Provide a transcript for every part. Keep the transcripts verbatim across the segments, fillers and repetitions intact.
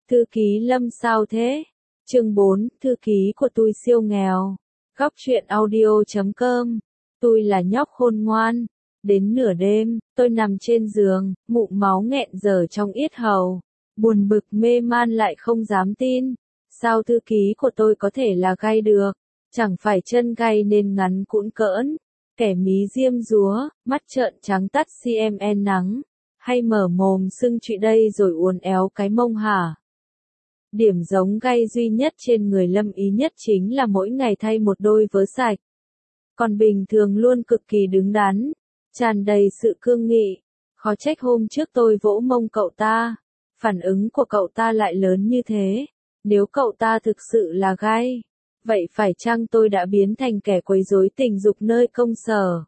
Thư ký Lâm sao thế? Chương bốn, thư ký của tôi siêu nghèo. Góc truyện audio chấm com. Tôi là nhóc khôn ngoan. Đến nửa đêm, tôi nằm trên giường, mụn máu nghẹn dở trong yết hầu. Buồn bực mê man lại không dám tin. Sao thư ký của tôi có thể là gay được? Chẳng phải chân gay nên ngắn cũn cỡn. Kẻ mí diêm dúa, mắt trợn trắng tắt xê em en nắng. Hay mở mồm sưng trụy đây rồi uốn éo cái mông hả? Điểm giống gay duy nhất trên người Lâm Ý Nhất chính là mỗi ngày thay một đôi vớ sạch. Còn bình thường luôn cực kỳ đứng đắn, tràn đầy sự cương nghị. Khó trách hôm trước tôi vỗ mông cậu ta, phản ứng của cậu ta lại lớn như thế. Nếu cậu ta thực sự là gay, vậy phải chăng tôi đã biến thành kẻ quấy rối tình dục nơi công sở?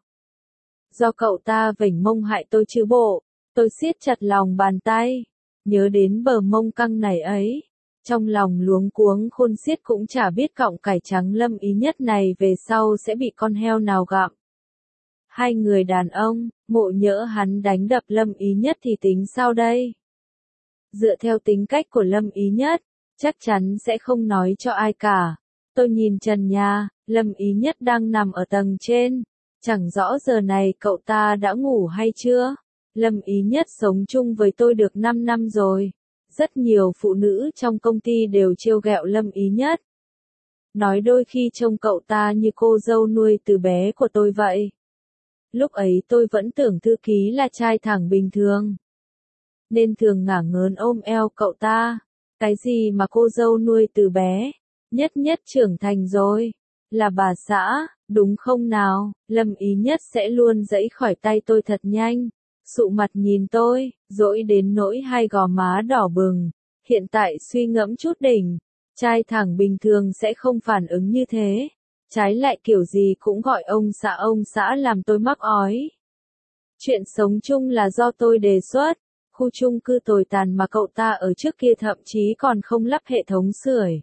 Do cậu ta vểnh mông hại tôi chứ bộ. Tôi siết chặt lòng bàn tay, nhớ đến bờ mông căng này ấy. Trong lòng luống cuống khôn xiết cũng chả biết cọng cải trắng Lâm Ý Nhất này về sau sẽ bị con heo nào gặm. Hai người đàn ông, ngộ nhỡ hắn đánh đập Lâm Ý Nhất thì tính sao đây? Dựa theo tính cách của Lâm Ý Nhất, chắc chắn sẽ không nói cho ai cả. Tôi nhìn trần nhà, Lâm Ý Nhất đang nằm ở tầng trên. Chẳng rõ giờ này cậu ta đã ngủ hay chưa? Lâm Ý Nhất sống chung với tôi được năm năm rồi. Rất nhiều phụ nữ trong công ty đều trêu ghẹo Lâm Ý Nhất. Nói đôi khi trông cậu ta như cô dâu nuôi từ bé của tôi vậy. Lúc ấy tôi vẫn tưởng thư ký là trai thẳng bình thường, nên thường ngả ngớn ôm eo cậu ta. Cái gì mà cô dâu nuôi từ bé, Nhất Nhất trưởng thành rồi, là bà xã, đúng không nào? Lâm Ý Nhất sẽ luôn giãy khỏi tay tôi thật nhanh. Sụ mặt nhìn tôi, dỗi đến nỗi hai gò má đỏ bừng. Hiện tại suy ngẫm chút đỉnh, trai thẳng bình thường sẽ không phản ứng như thế. Trái lại kiểu gì cũng gọi ông xã ông xã làm tôi mắc ói. Chuyện sống chung là do tôi đề xuất. Khu chung cư tồi tàn mà cậu ta ở trước kia thậm chí còn không lắp hệ thống sưởi.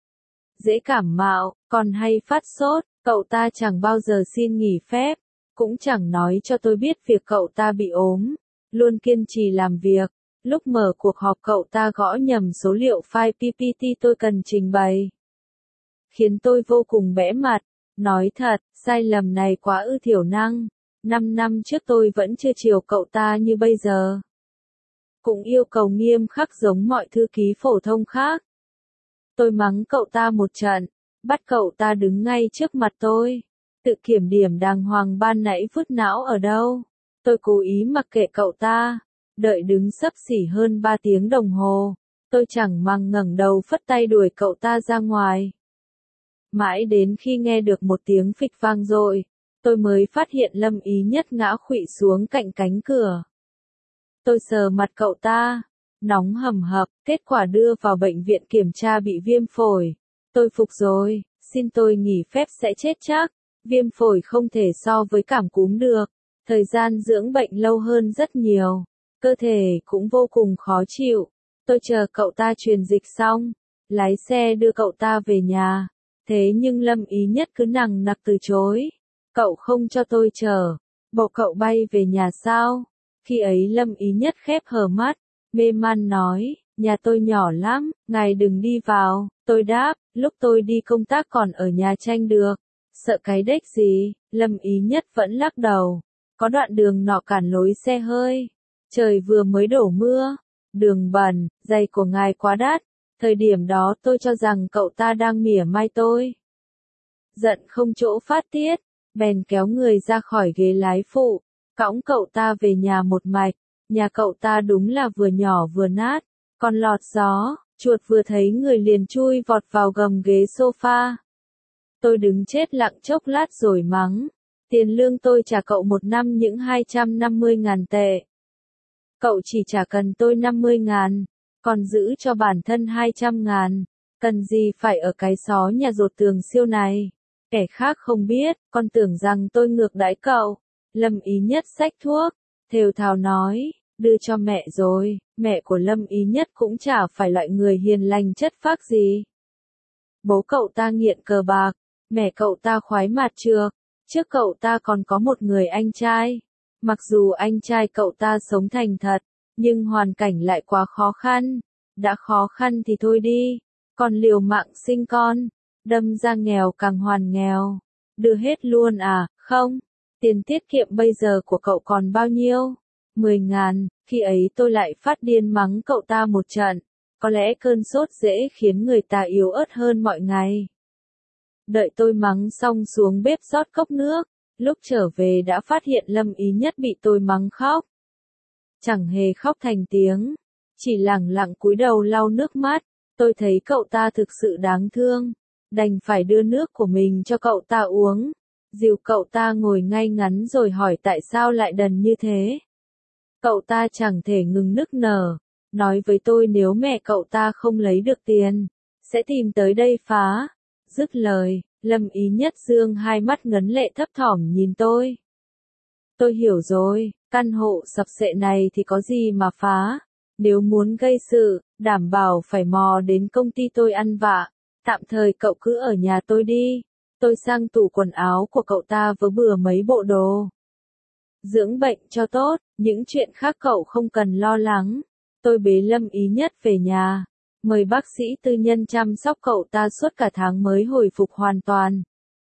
Dễ cảm mạo, còn hay phát sốt, cậu ta chẳng bao giờ xin nghỉ phép. Cũng chẳng nói cho tôi biết việc cậu ta bị ốm, luôn kiên trì làm việc. Lúc mở cuộc họp cậu ta gõ nhầm số liệu file pê pê tê tôi cần trình bày, khiến tôi vô cùng bẽ mặt. Nói thật, sai lầm này quá ư thiểu năng. Năm năm trước tôi vẫn chưa chiều cậu ta như bây giờ. Cũng yêu cầu nghiêm khắc giống mọi thư ký phổ thông khác. Tôi mắng cậu ta một trận, bắt cậu ta đứng ngay trước mặt tôi. Tự kiểm điểm đàng hoàng ban nãy vứt não ở đâu. Tôi cố ý mặc kệ cậu ta, đợi đứng xấp xỉ hơn ba tiếng đồng hồ. Tôi chẳng màng ngẩng đầu phất tay đuổi cậu ta ra ngoài. Mãi đến khi nghe được một tiếng phịch vang dội, tôi mới phát hiện Lâm Ý Nhất ngã khuỵu xuống cạnh cánh cửa. Tôi sờ mặt cậu ta, nóng hầm hập, kết quả đưa vào bệnh viện kiểm tra bị viêm phổi. Tôi phục rồi, xin tôi nghỉ phép sẽ chết chắc. Viêm phổi không thể so với cảm cúm được, thời gian dưỡng bệnh lâu hơn rất nhiều, cơ thể cũng vô cùng khó chịu. Tôi chờ cậu ta truyền dịch xong, lái xe đưa cậu ta về nhà, thế nhưng Lâm Ý Nhất cứ nằng nặc từ chối. Cậu không cho tôi chờ, bộ cậu bay về nhà sao? Khi ấy Lâm Ý Nhất khép hờ mắt, mê man nói, nhà tôi nhỏ lắm, ngài đừng đi vào. Tôi đáp, lúc tôi đi công tác còn ở nhà tranh được. Sợ cái đếch gì? Lâm Ý Nhất vẫn lắc đầu. Có đoạn đường nọ cản lối xe hơi. Trời vừa mới đổ mưa. Đường bẩn, giày của ngài quá đắt. Thời điểm đó tôi cho rằng cậu ta đang mỉa mai tôi. Giận không chỗ phát tiết, bèn kéo người ra khỏi ghế lái phụ, cõng cậu ta về nhà một mạch. Nhà cậu ta đúng là vừa nhỏ vừa nát, còn lọt gió, chuột vừa thấy người liền chui vọt vào gầm ghế sofa. Tôi đứng chết lặng chốc lát rồi mắng, tiền lương tôi trả cậu một năm những hai trăm năm mươi ngàn tệ. Cậu chỉ trả cần tôi năm mươi ngàn, còn giữ cho bản thân hai trăm ngàn, cần gì phải ở cái xó nhà dột tường siêu này. Kẻ khác không biết, con tưởng rằng tôi ngược đãi cậu. Lâm Ý Nhất xách thuốc, thều thào nói, đưa cho mẹ rồi. Mẹ của Lâm Ý Nhất cũng chả phải loại người hiền lành chất phác gì. Bố cậu ta nghiện cờ bạc, mẹ cậu ta khoái mạt trược, trước cậu ta còn có một người anh trai. Mặc dù anh trai cậu ta sống thành thật, nhưng hoàn cảnh lại quá khó khăn, đã khó khăn thì thôi đi, còn liều mạng sinh con, đâm ra nghèo càng hoàn nghèo. Đưa hết luôn à, không? Tiền tiết kiệm bây giờ của cậu còn bao nhiêu? Mười ngàn, khi ấy tôi lại phát điên mắng cậu ta một trận. Có lẽ cơn sốt dễ khiến người ta yếu ớt hơn mọi ngày. Đợi tôi mắng xong xuống bếp rót cốc nước, lúc trở về đã phát hiện Lâm Ý Nhất bị tôi mắng khóc. Chẳng hề khóc thành tiếng, chỉ lẳng lặng cúi đầu lau nước mắt, tôi thấy cậu ta thực sự đáng thương, đành phải đưa nước của mình cho cậu ta uống, dìu cậu ta ngồi ngay ngắn rồi hỏi tại sao lại đần như thế. Cậu ta chẳng thể ngừng nức nở, nói với tôi nếu mẹ cậu ta không lấy được tiền, sẽ tìm tới đây phá. Dứt lời, Lâm Ý Nhất dương hai mắt ngấn lệ thấp thỏm nhìn tôi. Tôi hiểu rồi, căn hộ sập xệ này thì có gì mà phá. Nếu muốn gây sự, đảm bảo phải mò đến công ty tôi ăn vạ. Tạm thời cậu cứ ở nhà tôi đi. Tôi sang tủ quần áo của cậu ta vớ bừa mấy bộ đồ. Dưỡng bệnh cho tốt, những chuyện khác cậu không cần lo lắng. Tôi bế Lâm Ý Nhất về nhà, mời bác sĩ tư nhân chăm sóc cậu ta suốt cả tháng mới hồi phục hoàn toàn.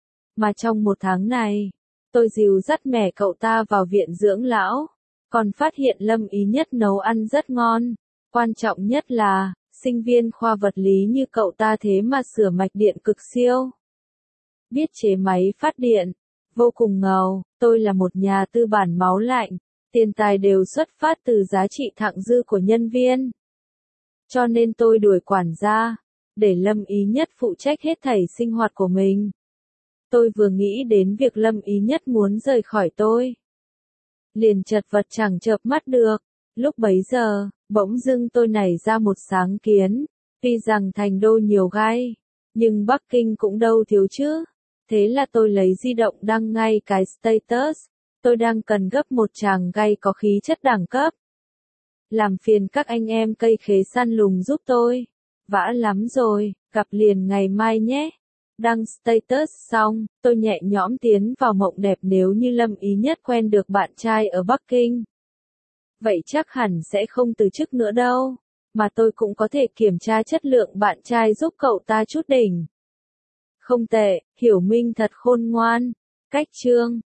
Mà trong một tháng này, tôi dìu dắt mẹ cậu ta vào viện dưỡng lão, còn phát hiện Lâm Ý Nhất nấu ăn rất ngon. Quan trọng nhất là, sinh viên khoa vật lý như cậu ta thế mà sửa mạch điện cực siêu. Biết chế máy phát điện, vô cùng ngầu. Tôi là một nhà tư bản máu lạnh, tiền tài đều xuất phát từ giá trị thặng dư của nhân viên. Cho nên tôi đuổi quản gia, để Lâm Ý Nhất phụ trách hết thảy sinh hoạt của mình. Tôi vừa nghĩ đến việc Lâm Ý Nhất muốn rời khỏi tôi, liền chật vật chẳng chợp mắt được. Lúc bấy giờ, bỗng dưng tôi nảy ra một sáng kiến, tuy rằng thành đô nhiều gai, nhưng Bắc Kinh cũng đâu thiếu chứ. Thế là tôi lấy di động đăng ngay cái status, tôi đang cần gấp một chàng gai có khí chất đẳng cấp. Làm phiền các anh em cây khế săn lùng giúp tôi. Vã lắm rồi, gặp liền ngày mai nhé. Đăng status xong, tôi nhẹ nhõm tiến vào mộng đẹp nếu như Lâm Ý Nhất quen được bạn trai ở Bắc Kinh. Vậy chắc hẳn sẽ không từ chức nữa đâu, mà tôi cũng có thể kiểm tra chất lượng bạn trai giúp cậu ta chút đỉnh. Không tệ, Hiểu Minh thật khôn ngoan. Cách chương